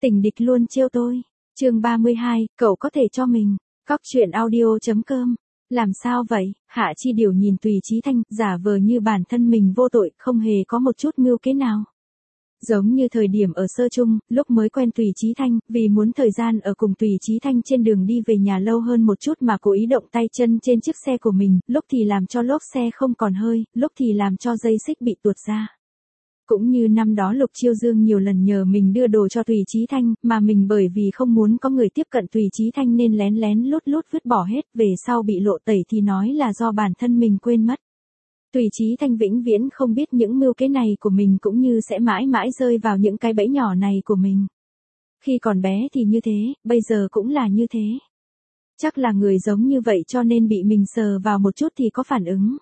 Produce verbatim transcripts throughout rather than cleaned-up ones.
Tình địch luôn trêu tôi. Chương ba mươi hai, cậu có thể cho mình. Cóc truyện audio chấm com. Làm sao vậy? Hạ Chi Điều nhìn Tùy Chí Thanh, giả vờ như bản thân mình vô tội, không hề có một chút mưu kế nào. Giống như thời điểm ở sơ chung, lúc mới quen Tùy Chí Thanh, vì muốn thời gian ở cùng Tùy Chí Thanh trên đường đi về nhà lâu hơn một chút mà cố ý động tay chân trên chiếc xe của mình, lúc thì làm cho lốp xe không còn hơi, lúc thì làm cho dây xích bị tuột ra. Cũng như năm đó Lục Chiêu Dương nhiều lần nhờ mình đưa đồ cho Tùy Chí Thanh, mà mình bởi vì không muốn có người tiếp cận Tùy Chí Thanh nên lén lén lút lút vứt bỏ hết, về sau bị lộ tẩy thì nói là do bản thân mình quên mất. Tùy Chí Thanh vĩnh viễn không biết những mưu kế này của mình cũng như sẽ mãi mãi rơi vào những cái bẫy nhỏ này của mình. Khi còn bé thì như thế, bây giờ cũng là như thế. Chắc là người giống như vậy cho nên bị mình sờ vào một chút thì có phản ứng.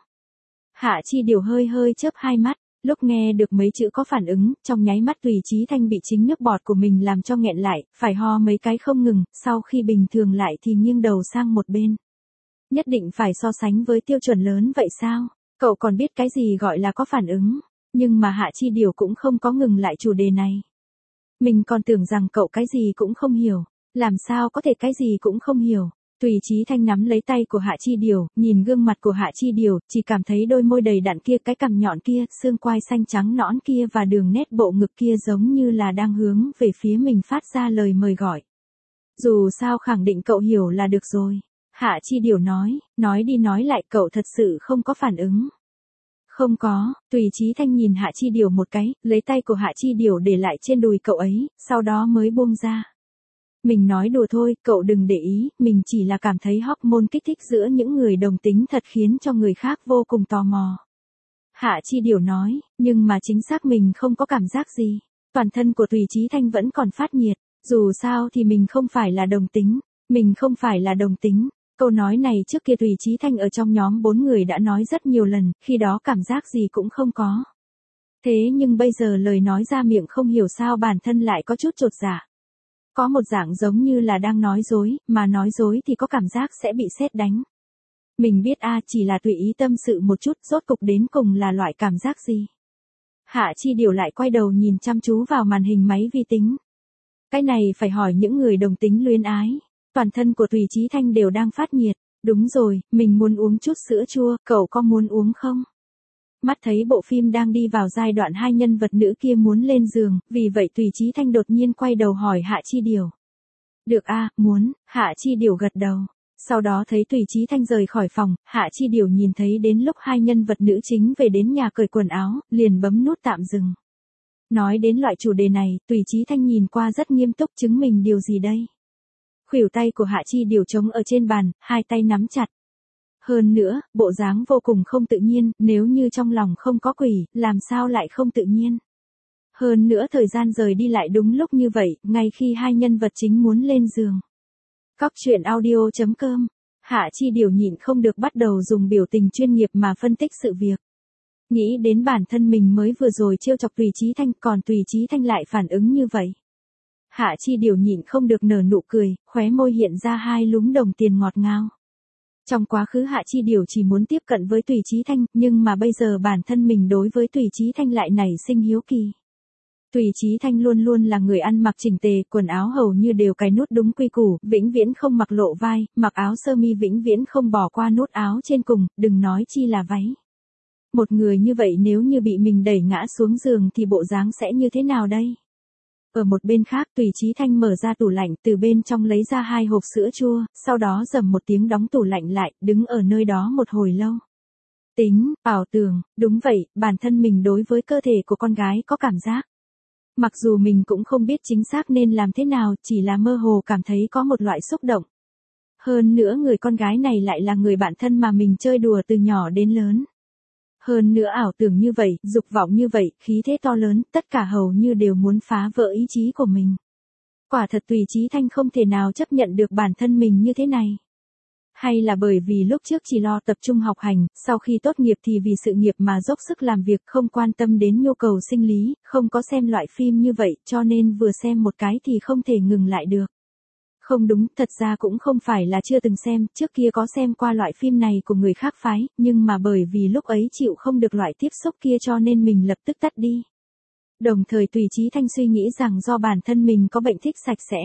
Hạ Chi Điều hơi hơi chớp hai mắt. Lúc nghe được mấy chữ có phản ứng, trong nháy mắt Tùy Chí Thanh bị chính nước bọt của mình làm cho nghẹn lại, phải ho mấy cái không ngừng, sau khi bình thường lại thì nghiêng đầu sang một bên. Nhất định phải so sánh với tiêu chuẩn lớn vậy sao? Cậu còn biết cái gì gọi là có phản ứng, nhưng mà Hạ Chi Điều cũng không có ngừng lại chủ đề này. Mình còn tưởng rằng cậu cái gì cũng không hiểu, làm sao có thể cái gì cũng không hiểu. Tùy Chí Thanh nắm lấy tay của Hạ Chi Điều, nhìn gương mặt của Hạ Chi Điều, chỉ cảm thấy đôi môi đầy đặn kia, cái cằm nhọn kia, xương quai xanh trắng nõn kia và đường nét bộ ngực kia giống như là đang hướng về phía mình phát ra lời mời gọi. Dù sao khẳng định cậu hiểu là được rồi. Hạ Chi Điều nói, nói đi nói lại cậu thật sự không có phản ứng. Không có, Tùy Chí Thanh nhìn Hạ Chi Điều một cái, lấy tay của Hạ Chi Điều để lại trên đùi cậu ấy, sau đó mới buông ra. Mình nói đùa thôi, cậu đừng để ý, mình chỉ là cảm thấy hormone kích thích giữa những người đồng tính thật khiến cho người khác vô cùng tò mò. Hạ Chi Điều nói, nhưng mà chính xác mình không có cảm giác gì. Toàn thân của Tùy Chí Thanh vẫn còn phát nhiệt, dù sao thì mình không phải là đồng tính, mình không phải là đồng tính. Câu nói này trước kia Tùy Chí Thanh ở trong nhóm bốn người đã nói rất nhiều lần, khi đó cảm giác gì cũng không có. Thế nhưng bây giờ lời nói ra miệng không hiểu sao bản thân lại có chút chột dạ. Có một dạng giống như là đang nói dối, mà nói dối thì có cảm giác sẽ bị sét đánh. Mình biết a à, chỉ là tùy ý tâm sự một chút, rốt cục đến cùng là loại cảm giác gì. Hạ Chi Điều lại quay đầu nhìn chăm chú vào màn hình máy vi tính. Cái này phải hỏi những người đồng tính luyến ái. Toàn thân của Tùy Chí Thanh đều đang phát nhiệt. Đúng rồi, mình muốn uống chút sữa chua, cậu có muốn uống không? Mắt thấy bộ phim đang đi vào giai đoạn hai nhân vật nữ kia muốn lên giường, vì vậy Tùy Chí Thanh đột nhiên quay đầu hỏi Hạ Chi Điều. Được a, à, muốn, Hạ Chi Điều gật đầu. Sau đó thấy Tùy Chí Thanh rời khỏi phòng, Hạ Chi Điều nhìn thấy đến lúc hai nhân vật nữ chính về đến nhà cởi quần áo, liền bấm nút tạm dừng. Nói đến loại chủ đề này, Tùy Chí Thanh nhìn qua rất nghiêm túc, chứng minh điều gì đây? Khuỷu tay của Hạ Chi Điều trống ở trên bàn, hai tay nắm chặt. Hơn nữa, bộ dáng vô cùng không tự nhiên, nếu như trong lòng không có quỷ, làm sao lại không tự nhiên. Hơn nữa thời gian rời đi lại đúng lúc như vậy, ngay khi hai nhân vật chính muốn lên giường. Cóc truyện audio chấm com. Hạ Chi Điều nhịn không được bắt đầu dùng biểu tình chuyên nghiệp mà phân tích sự việc. Nghĩ đến bản thân mình mới vừa rồi trêu chọc Tùy Chí Thanh, còn Tùy Chí Thanh lại phản ứng như vậy. Hạ Chi Điều nhịn không được nở nụ cười, khóe môi hiện ra hai lúm đồng tiền ngọt ngào. Trong quá khứ Hạ Chi Điều chỉ muốn tiếp cận với Tùy Chí Thanh, nhưng mà bây giờ bản thân mình đối với Tùy Chí Thanh lại nảy sinh hiếu kỳ. Tùy Chí Thanh luôn luôn là người ăn mặc chỉnh tề, quần áo hầu như đều cài nút đúng quy củ, vĩnh viễn không mặc lộ vai, mặc áo sơ mi vĩnh viễn không bỏ qua nút áo trên cùng, đừng nói chi là váy. Một người như vậy nếu như bị mình đẩy ngã xuống giường thì bộ dáng sẽ như thế nào đây? Ở một bên khác Tùy Chí Thanh mở ra tủ lạnh, từ bên trong lấy ra hai hộp sữa chua, sau đó rầm một tiếng đóng tủ lạnh lại, đứng ở nơi đó một hồi lâu. Tính, ảo tưởng, đúng vậy, bản thân mình đối với cơ thể của con gái có cảm giác. Mặc dù mình cũng không biết chính xác nên làm thế nào, chỉ là mơ hồ cảm thấy có một loại xúc động. Hơn nữa người con gái này lại là người bạn thân mà mình chơi đùa từ nhỏ đến lớn. Hơn nữa ảo tưởng như vậy, dục vọng như vậy, khí thế to lớn, tất cả hầu như đều muốn phá vỡ ý chí của mình. Quả thật Tùy Chí Thanh không thể nào chấp nhận được bản thân mình như thế này. Hay là bởi vì lúc trước chỉ lo tập trung học hành, sau khi tốt nghiệp thì vì sự nghiệp mà dốc sức làm việc, không quan tâm đến nhu cầu sinh lý, không có xem loại phim như vậy, cho nên vừa xem một cái thì không thể ngừng lại được. Không đúng, thật ra cũng không phải là chưa từng xem, trước kia có xem qua loại phim này của người khác phái, nhưng mà bởi vì lúc ấy chịu không được loại tiếp xúc kia cho nên mình lập tức tắt đi. Đồng thời Tùy Chí Thanh suy nghĩ rằng do bản thân mình có bệnh thích sạch sẽ.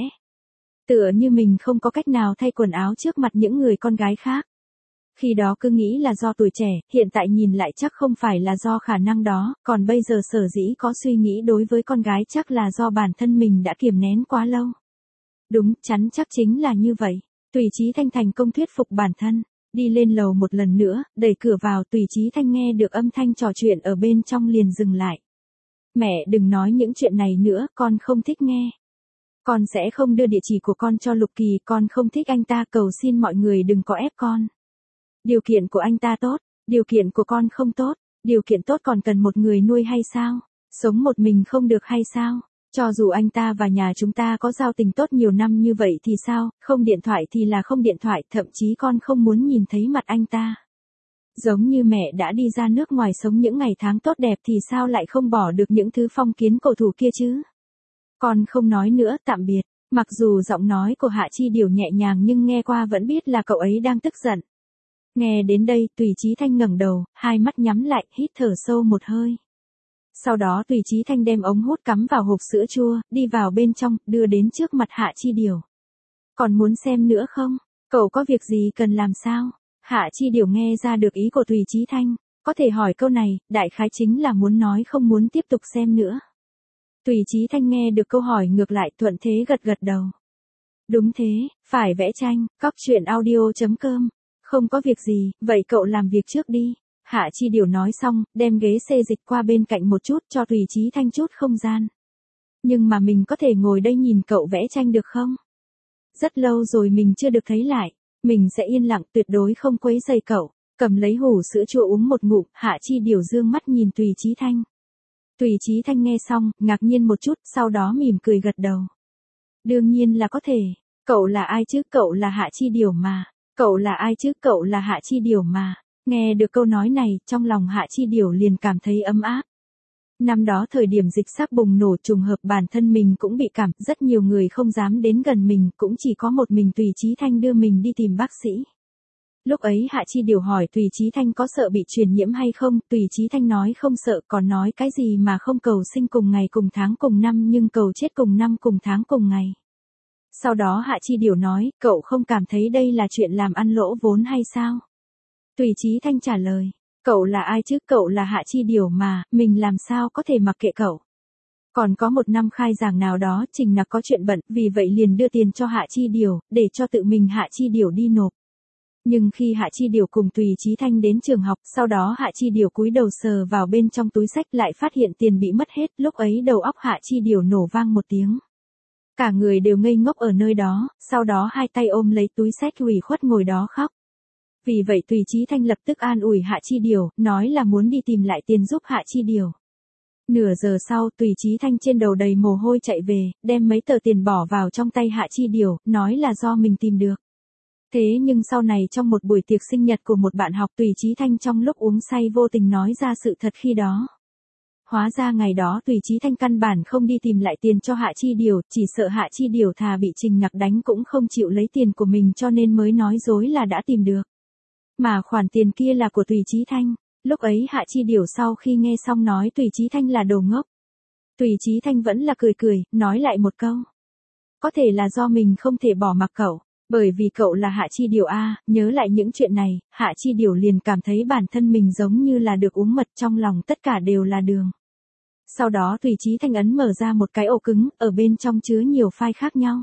Tựa như mình không có cách nào thay quần áo trước mặt những người con gái khác. Khi đó cứ nghĩ là do tuổi trẻ, hiện tại nhìn lại chắc không phải là do khả năng đó, còn bây giờ sở dĩ có suy nghĩ đối với con gái chắc là do bản thân mình đã kiềm nén quá lâu. Đúng, chắn chắc chính là như vậy. Tùy Chí Thanh thành công thuyết phục bản thân, đi lên lầu một lần nữa, đẩy cửa vào Tùy Chí Thanh nghe được âm thanh trò chuyện ở bên trong liền dừng lại. Mẹ đừng nói những chuyện này nữa, con không thích nghe. Con sẽ không đưa địa chỉ của con cho Lục Kỳ, con không thích anh ta, cầu xin mọi người đừng có ép con. Điều kiện của anh ta tốt, điều kiện của con không tốt, điều kiện tốt còn cần một người nuôi hay sao? Sống một mình không được hay sao? Cho dù anh ta và nhà chúng ta có giao tình tốt nhiều năm như vậy thì sao, không điện thoại thì là không điện thoại, thậm chí con không muốn nhìn thấy mặt anh ta. Giống như mẹ đã đi ra nước ngoài sống những ngày tháng tốt đẹp thì sao lại không bỏ được những thứ phong kiến cổ thụ kia chứ? Con không nói nữa, tạm biệt. Mặc dù giọng nói của Hạ Chi Điều nhẹ nhàng nhưng nghe qua vẫn biết là cậu ấy đang tức giận. Nghe đến đây, Tùy Chí Thanh ngẩng đầu, hai mắt nhắm lại, hít thở sâu một hơi. Sau đó Tùy Chí Thanh đem ống hút cắm vào hộp sữa chua, đi vào bên trong, đưa đến trước mặt Hạ Chi Điều. Còn muốn xem nữa không? Cậu có việc gì cần làm sao? Hạ Chi Điều nghe ra được ý của Tùy Chí Thanh, có thể hỏi câu này, đại khái chính là muốn nói không muốn tiếp tục xem nữa. Tùy Chí Thanh nghe được câu hỏi ngược lại thuận thế gật gật đầu. Đúng thế, phải vẽ tranh, cóc truyện audio chấm com. Không có việc gì, vậy cậu làm việc trước đi. Hạ Chi Điều nói xong, đem ghế xê dịch qua bên cạnh một chút cho Tùy Chí Thanh chút không gian. Nhưng mà mình có thể ngồi đây nhìn cậu vẽ tranh được không? Rất lâu rồi mình chưa được thấy lại. Mình sẽ yên lặng tuyệt đối không quấy rầy cậu. Cầm lấy hủ sữa chua uống một ngụm, Hạ Chi Điều dương mắt nhìn Tùy Chí Thanh. Tùy Chí Thanh nghe xong, ngạc nhiên một chút, sau đó mỉm cười gật đầu. Đương nhiên là có thể. Cậu là ai chứ? Cậu là Hạ Chi Điều mà. Cậu là ai chứ? Cậu là Hạ Chi Điều mà. Nghe được câu nói này, trong lòng Hạ Chi Điều liền cảm thấy ấm áp. Năm đó thời điểm dịch sắp bùng nổ trùng hợp bản thân mình cũng bị cảm, rất nhiều người không dám đến gần mình, cũng chỉ có một mình Tùy Chí Thanh đưa mình đi tìm bác sĩ. Lúc ấy Hạ Chi Điều hỏi Tùy Chí Thanh có sợ bị truyền nhiễm hay không, Tùy Chí Thanh nói không sợ, còn nói cái gì mà không cầu sinh cùng ngày cùng tháng cùng năm nhưng cầu chết cùng năm cùng tháng cùng ngày. Sau đó Hạ Chi Điều nói, cậu không cảm thấy đây là chuyện làm ăn lỗ vốn hay sao? Tùy Chí Thanh trả lời, cậu là ai chứ? Cậu là Hạ Chi Điều mà, mình làm sao có thể mặc kệ cậu. Còn có một năm khai giảng nào đó Trình Nặc có chuyện bận, vì vậy liền đưa tiền cho Hạ Chi Điều, để cho tự mình Hạ Chi Điều đi nộp. Nhưng khi Hạ Chi Điều cùng Tùy Chí Thanh đến trường học, sau đó Hạ Chi Điều cúi đầu sờ vào bên trong túi xách lại phát hiện tiền bị mất hết, lúc ấy đầu óc Hạ Chi Điều nổ vang một tiếng. Cả người đều ngây ngốc ở nơi đó, sau đó hai tay ôm lấy túi xách ủy khuất ngồi đó khóc. Vì vậy Tùy Chí Thanh lập tức an ủi Hạ Chi Điều, nói là muốn đi tìm lại tiền giúp Hạ Chi Điều. Nửa giờ sau Tùy Chí Thanh trên đầu đầy mồ hôi chạy về, đem mấy tờ tiền bỏ vào trong tay Hạ Chi Điều, nói là do mình tìm được. Thế nhưng sau này trong một buổi tiệc sinh nhật của một bạn học Tùy Chí Thanh trong lúc uống say vô tình nói ra sự thật khi đó. Hóa ra ngày đó Tùy Chí Thanh căn bản không đi tìm lại tiền cho Hạ Chi Điều, chỉ sợ Hạ Chi Điều thà bị Trình Nặc đánh cũng không chịu lấy tiền của mình cho nên mới nói dối là đã tìm được. Mà khoản tiền kia là của Tùy Chí Thanh. Lúc ấy Hạ Chi Điều sau khi nghe xong nói Tùy Chí Thanh là đồ ngốc. Tùy Chí Thanh vẫn là cười cười, nói lại một câu. Có thể là do mình không thể bỏ mặc cậu. Bởi vì cậu là Hạ Chi Điều a, nhớ lại những chuyện này, Hạ Chi Điều liền cảm thấy bản thân mình giống như là được uống mật, trong lòng tất cả đều là đường. Sau đó Tùy Chí Thanh ấn mở ra một cái ổ cứng, ở bên trong chứa nhiều file khác nhau.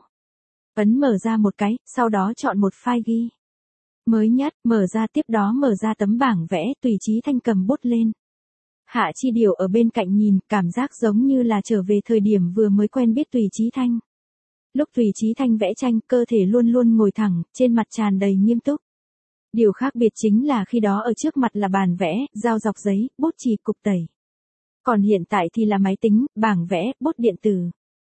Ấn mở ra một cái, sau đó chọn một file ghi. Mới nhất, mở ra tiếp đó mở ra tấm bảng vẽ, Tùy Chí Thanh cầm bút lên. Hạ Chi Điều ở bên cạnh nhìn, cảm giác giống như là trở về thời điểm vừa mới quen biết Tùy Chí Thanh. Lúc Tùy Chí Thanh vẽ tranh, cơ thể luôn luôn ngồi thẳng, trên mặt tràn đầy nghiêm túc. Điều khác biệt chính là khi đó ở trước mặt là bàn vẽ, dao dọc giấy, bút chì, cục tẩy. Còn hiện tại thì là máy tính, bảng vẽ, bút điện tử.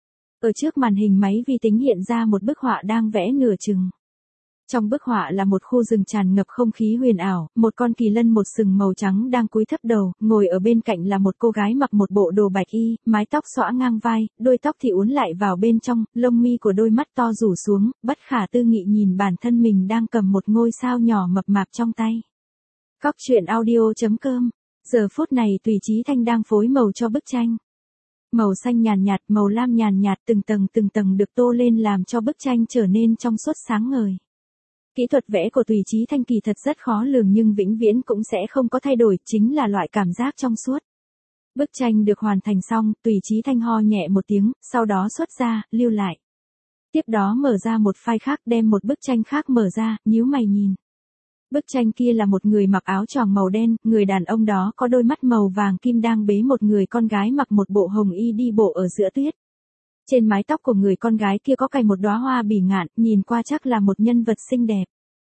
Ở trước màn hình máy vi tính hiện ra một bức họa đang vẽ nửa chừng. Trong bức họa là một khu rừng tràn ngập không khí huyền ảo, một con kỳ lân một sừng màu trắng đang cúi thấp đầu, ngồi ở bên cạnh là một cô gái mặc một bộ đồ bạch y, mái tóc xõa ngang vai, đôi tóc thì uốn lại vào bên trong, lông mi của đôi mắt to rủ xuống, bất khả tư nghị nhìn bản thân mình đang cầm một ngôi sao nhỏ mập mạp trong tay. Cóc truyện audio chấm com. Giờ phút này Tùy Chí Thanh đang phối màu cho bức tranh. Màu xanh nhàn nhạt, màu lam nhàn nhạt từng tầng từng tầng được tô lên làm cho bức tranh trở nên trong suốt sáng ngời. Kỹ thuật vẽ của Tùy Chí Thanh kỳ thật rất khó lường nhưng vĩnh viễn cũng sẽ không có thay đổi, chính là loại cảm giác trong suốt. Bức tranh được hoàn thành xong, Tùy Chí Thanh ho nhẹ một tiếng, sau đó xuất ra, lưu lại. Tiếp đó mở ra một file khác, đem một bức tranh khác mở ra, nhíu mày nhìn. Bức tranh kia là một người mặc áo choàng màu đen, người đàn ông đó có đôi mắt màu vàng kim đang bế một người con gái mặc một bộ hồng y đi bộ ở giữa tuyết. Trên mái tóc của người con gái kia có cài một đóa hoa bỉ ngạn, nhìn qua chắc là một nhân vật xinh đẹp.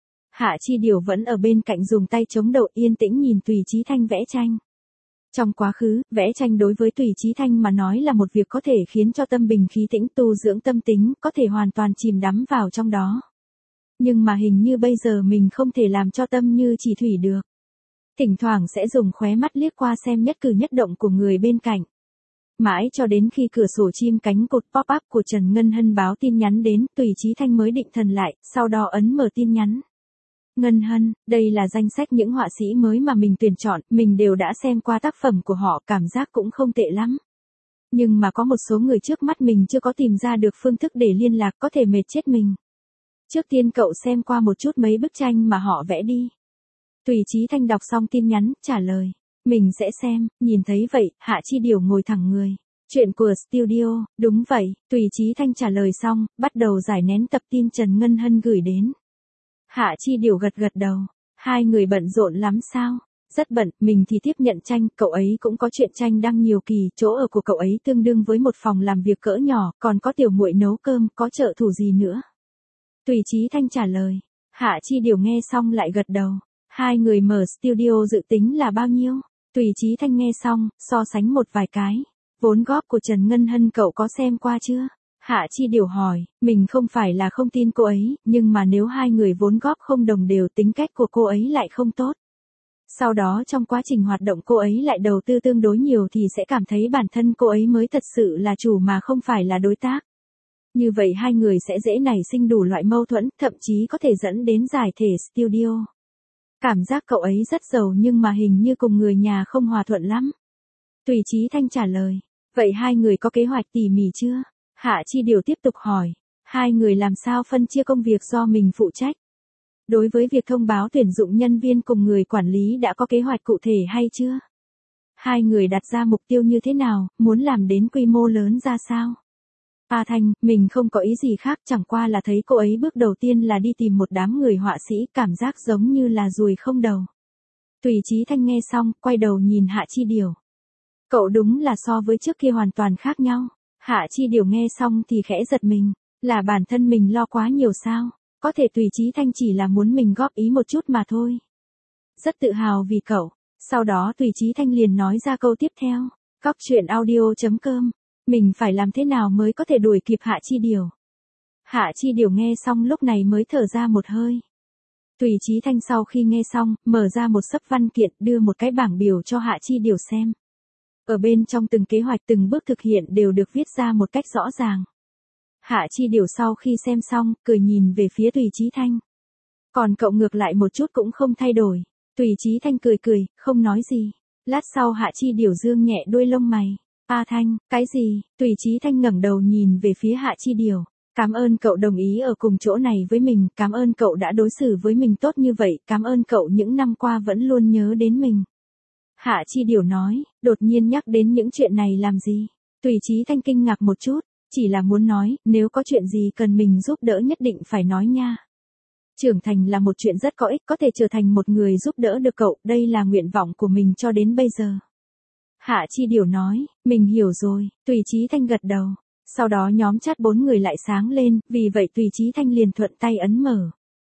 Hạ Chi Điều vẫn ở bên cạnh dùng tay chống đầu yên tĩnh nhìn Tùy Chí Thanh vẽ tranh. Trong quá khứ, vẽ tranh đối với Tùy Chí Thanh mà nói là một việc có thể khiến cho tâm bình khí tĩnh, tu dưỡng tâm tính, có thể hoàn toàn chìm đắm vào trong đó. Nhưng mà hình như bây giờ mình không thể làm cho tâm như chỉ thủy được. Thỉnh thoảng sẽ dùng khóe mắt liếc qua xem nhất cử nhất động của người bên cạnh. Mãi cho đến khi cửa sổ chim cánh cụt pop-up của Trần Ngân Hân báo tin nhắn đến, Tùy Chí Thanh mới định thần lại, sau đó ấn mở tin nhắn. Ngân Hân, đây là danh sách những họa sĩ mới mà mình tuyển chọn, mình đều đã xem qua tác phẩm của họ, cảm giác cũng không tệ lắm. Nhưng mà có một số người trước mắt mình chưa có tìm ra được phương thức để liên lạc, có thể mệt chết mình. Trước tiên cậu xem qua một chút mấy bức tranh mà họ vẽ đi. Tùy Chí Thanh đọc xong tin nhắn, trả lời. Mình sẽ xem, nhìn thấy vậy, Hạ Chi Điều ngồi thẳng người. Chuyện của studio, đúng vậy, Tùy Chí Thanh trả lời xong, bắt đầu giải nén tập tin Trần Ngân Hân gửi đến. Hạ Chi Điều gật gật đầu. Hai người bận rộn lắm sao? Rất bận, mình thì tiếp nhận tranh, cậu ấy cũng có chuyện tranh đăng nhiều kỳ, chỗ ở của cậu ấy tương đương với một phòng làm việc cỡ nhỏ, còn có tiểu muội nấu cơm, có trợ thủ gì nữa. Tùy Chí Thanh trả lời. Hạ Chi Điều nghe xong lại gật đầu. Hai người mở studio dự tính là bao nhiêu? Tùy Chí Thanh nghe xong, so sánh một vài cái. Vốn góp của Trần Ngân Hân cậu có xem qua chưa? Hạ Chi Điều hỏi, mình không phải là không tin cô ấy, nhưng mà nếu hai người vốn góp không đồng đều tính cách của cô ấy lại không tốt. Sau đó trong quá trình hoạt động cô ấy lại đầu tư tương đối nhiều thì sẽ cảm thấy bản thân cô ấy mới thật sự là chủ mà không phải là đối tác. Như vậy hai người sẽ dễ nảy sinh đủ loại mâu thuẫn, thậm chí có thể dẫn đến giải thể studio. Cảm giác cậu ấy rất giàu nhưng mà hình như cùng người nhà không hòa thuận lắm. Tùy Chí Thanh trả lời. Vậy hai người có kế hoạch tỉ mỉ chưa? Hạ Chi Điều tiếp tục hỏi. Hai người làm sao phân chia công việc do mình phụ trách? Đối với việc thông báo tuyển dụng nhân viên cùng người quản lý đã có kế hoạch cụ thể hay chưa? Hai người đặt ra mục tiêu như thế nào, muốn làm đến quy mô lớn ra sao? A Thanh, mình không có ý gì khác, chẳng qua là thấy cô ấy bước đầu tiên là đi tìm một đám người họa sĩ, cảm giác giống như là ruồi không đầu. Tùy Chí Thanh nghe xong, quay đầu nhìn Hạ Chi Điều. Cậu đúng là so với trước kia hoàn toàn khác nhau. Hạ Chi Điều nghe xong thì khẽ giật mình, là bản thân mình lo quá nhiều sao? Có thể Tùy Chí Thanh chỉ là muốn mình góp ý một chút mà thôi. Rất tự hào vì cậu. Sau đó Tùy Chí Thanh liền nói ra câu tiếp theo. Cóc truyện audio chấm com. Mình phải làm thế nào mới có thể đuổi kịp Hạ Chi Điều? Hạ Chi Điều nghe xong lúc này mới thở ra một hơi. Tùy Chí Thanh sau khi nghe xong, mở ra một xấp văn kiện, đưa một cái bảng biểu cho Hạ Chi Điều xem. Ở bên trong từng kế hoạch từng bước thực hiện đều được viết ra một cách rõ ràng. Hạ Chi Điều sau khi xem xong, cười nhìn về phía Tùy Chí Thanh. Còn cậu ngược lại một chút cũng không thay đổi. Tùy Chí Thanh cười cười, không nói gì. Lát sau Hạ Chi Điều dương nhẹ đuôi lông mày. A Thanh, cái gì? Tùy Chí Thanh ngẩng đầu nhìn về phía Hạ Chi Điều. Cảm ơn cậu đồng ý ở cùng chỗ này với mình, cảm ơn cậu đã đối xử với mình tốt như vậy, cảm ơn cậu những năm qua vẫn luôn nhớ đến mình. Hạ Chi Điều nói, đột nhiên nhắc đến những chuyện này làm gì? Tùy Chí Thanh kinh ngạc một chút, chỉ là muốn nói, nếu có chuyện gì cần mình giúp đỡ nhất định phải nói nha. Trưởng thành là một chuyện rất có ích, có thể trở thành một người giúp đỡ được cậu, đây là nguyện vọng của mình cho đến bây giờ. Hạ Chi Điều nói, mình hiểu rồi, Tùy Chí Thanh gật đầu. Sau đó nhóm chat bốn người lại sáng lên, vì vậy Tùy Chí Thanh liền thuận tay ấn mở.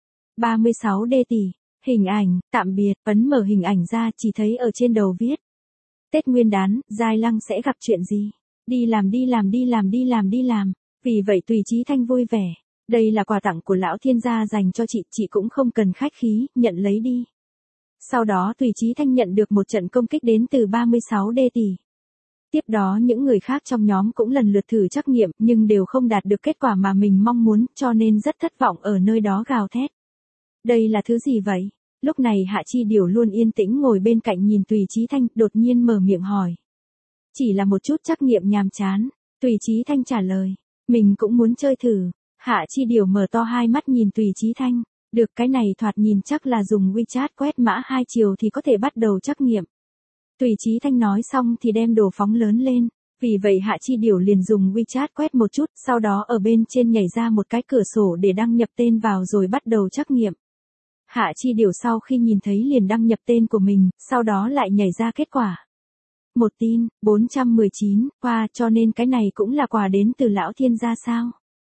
ba mươi sáu đê tỷ, hình ảnh, tạm biệt, ấn mở hình ảnh ra chỉ thấy ở trên đầu viết. Tết Nguyên đán, Giai Lăng sẽ gặp chuyện gì? Đi làm đi làm đi làm đi làm đi làm, vì vậy Tùy Chí Thanh vui vẻ. Đây là quà tặng của lão thiên gia dành cho chị, chị cũng không cần khách khí, nhận lấy đi. Sau đó Tùy Chí Thanh nhận được một trận công kích đến từ ba mươi sáu đê tỷ. Tiếp đó những người khác trong nhóm cũng lần lượt thử trắc nghiệm nhưng đều không đạt được kết quả mà mình mong muốn cho nên rất thất vọng ở nơi đó gào thét. Đây là thứ gì vậy? Lúc này Hạ Chi Điều luôn yên tĩnh ngồi bên cạnh nhìn Tùy Chí Thanh đột nhiên mở miệng hỏi. Chỉ là một chút trắc nghiệm nhàm chán. Tùy Chí Thanh trả lời. Mình cũng muốn chơi thử. Hạ Chi Điều mở to hai mắt nhìn Tùy Chí Thanh. Được, cái này thoạt nhìn chắc là dùng WeChat quét mã hai chiều thì có thể bắt đầu trắc nghiệm. Tùy Chí Thanh nói xong thì đem đồ phóng lớn lên. Vì vậy Hạ Chi Điều liền dùng WeChat quét một chút, sau đó ở bên trên nhảy ra một cái cửa sổ để đăng nhập tên vào rồi bắt đầu trắc nghiệm. Hạ Chi Điều sau khi nhìn thấy liền đăng nhập tên của mình, sau đó lại nhảy ra kết quả. Một tin, bốn trăm mười chín, qua, cho nên cái này cũng là quà đến từ lão thiên gia sao?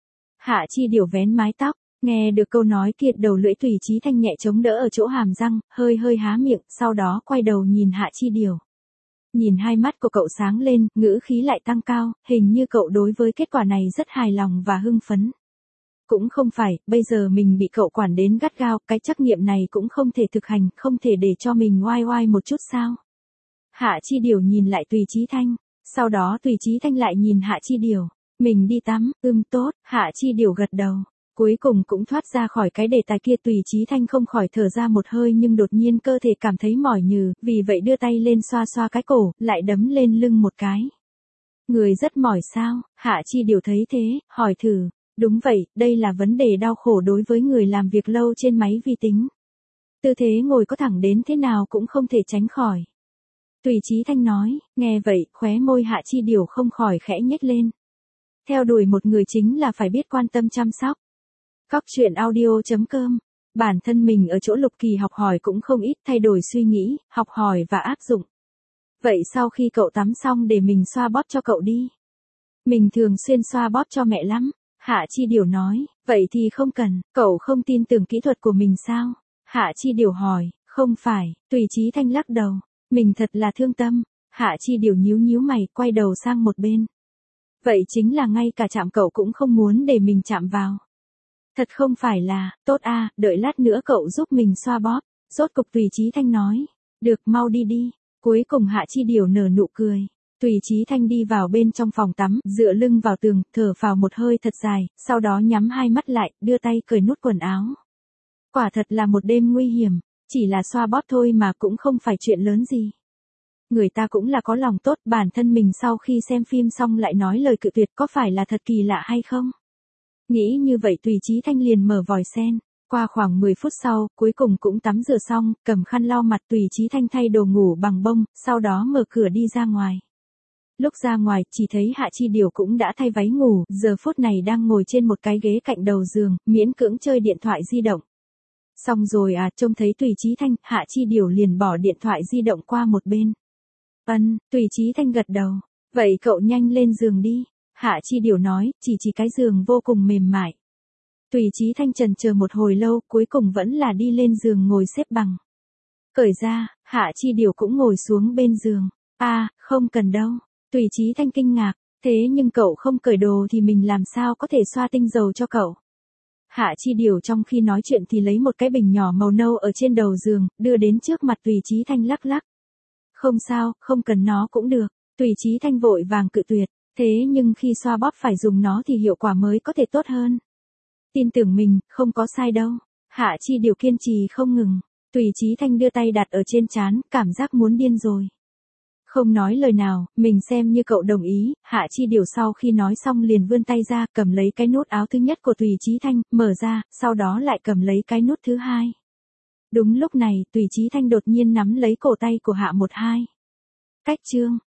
Hạ Chi Điều vén mái tóc, nghe được câu nói kia đầu lưỡi Tùy Chí Thanh nhẹ chống đỡ ở chỗ hàm răng, hơi hơi há miệng, sau đó quay đầu nhìn Hạ Chi Điều. Nhìn hai mắt của cậu sáng lên, ngữ khí lại tăng cao, hình như cậu đối với kết quả này rất hài lòng và hưng phấn. Cũng không phải, bây giờ mình bị cậu quản đến gắt gao, cái trắc nghiệm này cũng không thể thực hành, không thể để cho mình oai oai một chút sao? Hạ Chi Điều nhìn lại Tùy Chí Thanh, sau đó Tùy Chí Thanh lại nhìn Hạ Chi Điều. Mình đi tắm, ưm tốt, Hạ Chi Điều gật đầu. Cuối cùng cũng thoát ra khỏi cái đề tài kia. Tùy Chí Thanh không khỏi thở ra một hơi nhưng đột nhiên cơ thể cảm thấy mỏi nhừ, vì vậy đưa tay lên xoa xoa cái cổ, lại đấm lên lưng một cái. Người rất mỏi sao? Hạ Chi Điều thấy thế, hỏi thử. Đúng vậy, đây là vấn đề đau khổ đối với người làm việc lâu trên máy vi tính. Tư thế ngồi có thẳng đến thế nào cũng không thể tránh khỏi. Tùy Chí Thanh nói, nghe vậy, khóe môi Hạ Chi Điều không khỏi khẽ nhếch lên. Theo đuổi một người chính là phải biết quan tâm chăm sóc. Cóc truyện audio chấm com. Bản thân mình ở chỗ Lục Kỳ học hỏi cũng không ít, thay đổi suy nghĩ, học hỏi và áp dụng. Vậy sau khi cậu tắm xong để mình xoa bóp cho cậu đi. Mình thường xuyên xoa bóp cho mẹ lắm. Hạ Chi Điều nói, vậy thì không cần, cậu không tin tưởng kỹ thuật của mình sao? Hạ Chi Điều hỏi, không phải, Tùy Chí Thanh lắc đầu, mình thật là thương tâm. Hạ Chi Điều nhíu nhíu mày, quay đầu sang một bên. Vậy chính là ngay cả chạm cậu cũng không muốn để mình chạm vào. Thật không phải là, tốt a, đợi lát nữa cậu giúp mình xoa bóp. Rốt cục Tùy Chí Thanh nói, được, mau đi đi. Cuối cùng Hạ Chi Điều nở nụ cười. Tùy Chí Thanh đi vào bên trong phòng tắm, dựa lưng vào tường, thở phào một hơi thật dài, sau đó nhắm hai mắt lại, đưa tay cởi nút quần áo. Quả thật là một đêm nguy hiểm, chỉ là xoa bóp thôi mà cũng không phải chuyện lớn gì. Người ta cũng là có lòng tốt, bản thân mình sau khi xem phim xong lại nói lời cự tuyệt, có phải là thật kỳ lạ hay không? Nghĩ như vậy Tùy Chí Thanh liền mở vòi sen. Qua khoảng mười phút sau, cuối cùng cũng tắm rửa xong, cầm khăn lau mặt. Tùy Chí Thanh thay đồ ngủ bằng bông, sau đó mở cửa đi ra ngoài. Lúc ra ngoài, chỉ thấy Hạ Chi Điều cũng đã thay váy ngủ, giờ phút này đang ngồi trên một cái ghế cạnh đầu giường, miễn cưỡng chơi điện thoại di động. Xong rồi à, trông thấy Tùy Chí Thanh, Hạ Chi Điều liền bỏ điện thoại di động qua một bên. Ân, Tùy Chí Thanh gật đầu. Vậy cậu nhanh lên giường đi. Hạ Chi Điều nói, chỉ chỉ cái giường vô cùng mềm mại. Tùy Chí Thanh chần chờ một hồi lâu, cuối cùng vẫn là đi lên giường ngồi xếp bằng. Cởi ra, Hạ Chi Điều cũng ngồi xuống bên giường. À, không cần đâu. Tùy Chí Thanh kinh ngạc, thế nhưng cậu không cởi đồ thì mình làm sao có thể xoa tinh dầu cho cậu? Hạ Chi Điều trong khi nói chuyện thì lấy một cái bình nhỏ màu nâu ở trên đầu giường, đưa đến trước mặt Tùy Chí Thanh lắc lắc. Không sao, không cần nó cũng được. Tùy Chí Thanh vội vàng cự tuyệt, thế nhưng khi xoa bóp phải dùng nó thì hiệu quả mới có thể tốt hơn. Tin tưởng mình, không có sai đâu. Hạ Chi Điều kiên trì không ngừng. Tùy Chí Thanh đưa tay đặt ở trên trán, cảm giác muốn điên rồi. Không nói lời nào, mình xem như cậu đồng ý. Hạ Chi Điều sau khi nói xong liền vươn tay ra, cầm lấy cái nút áo thứ nhất của Tùy Chí Thanh, mở ra, sau đó lại cầm lấy cái nút thứ hai. Đúng lúc này, Tùy Chí Thanh đột nhiên nắm lấy cổ tay của Hạ một hai. Cách chương.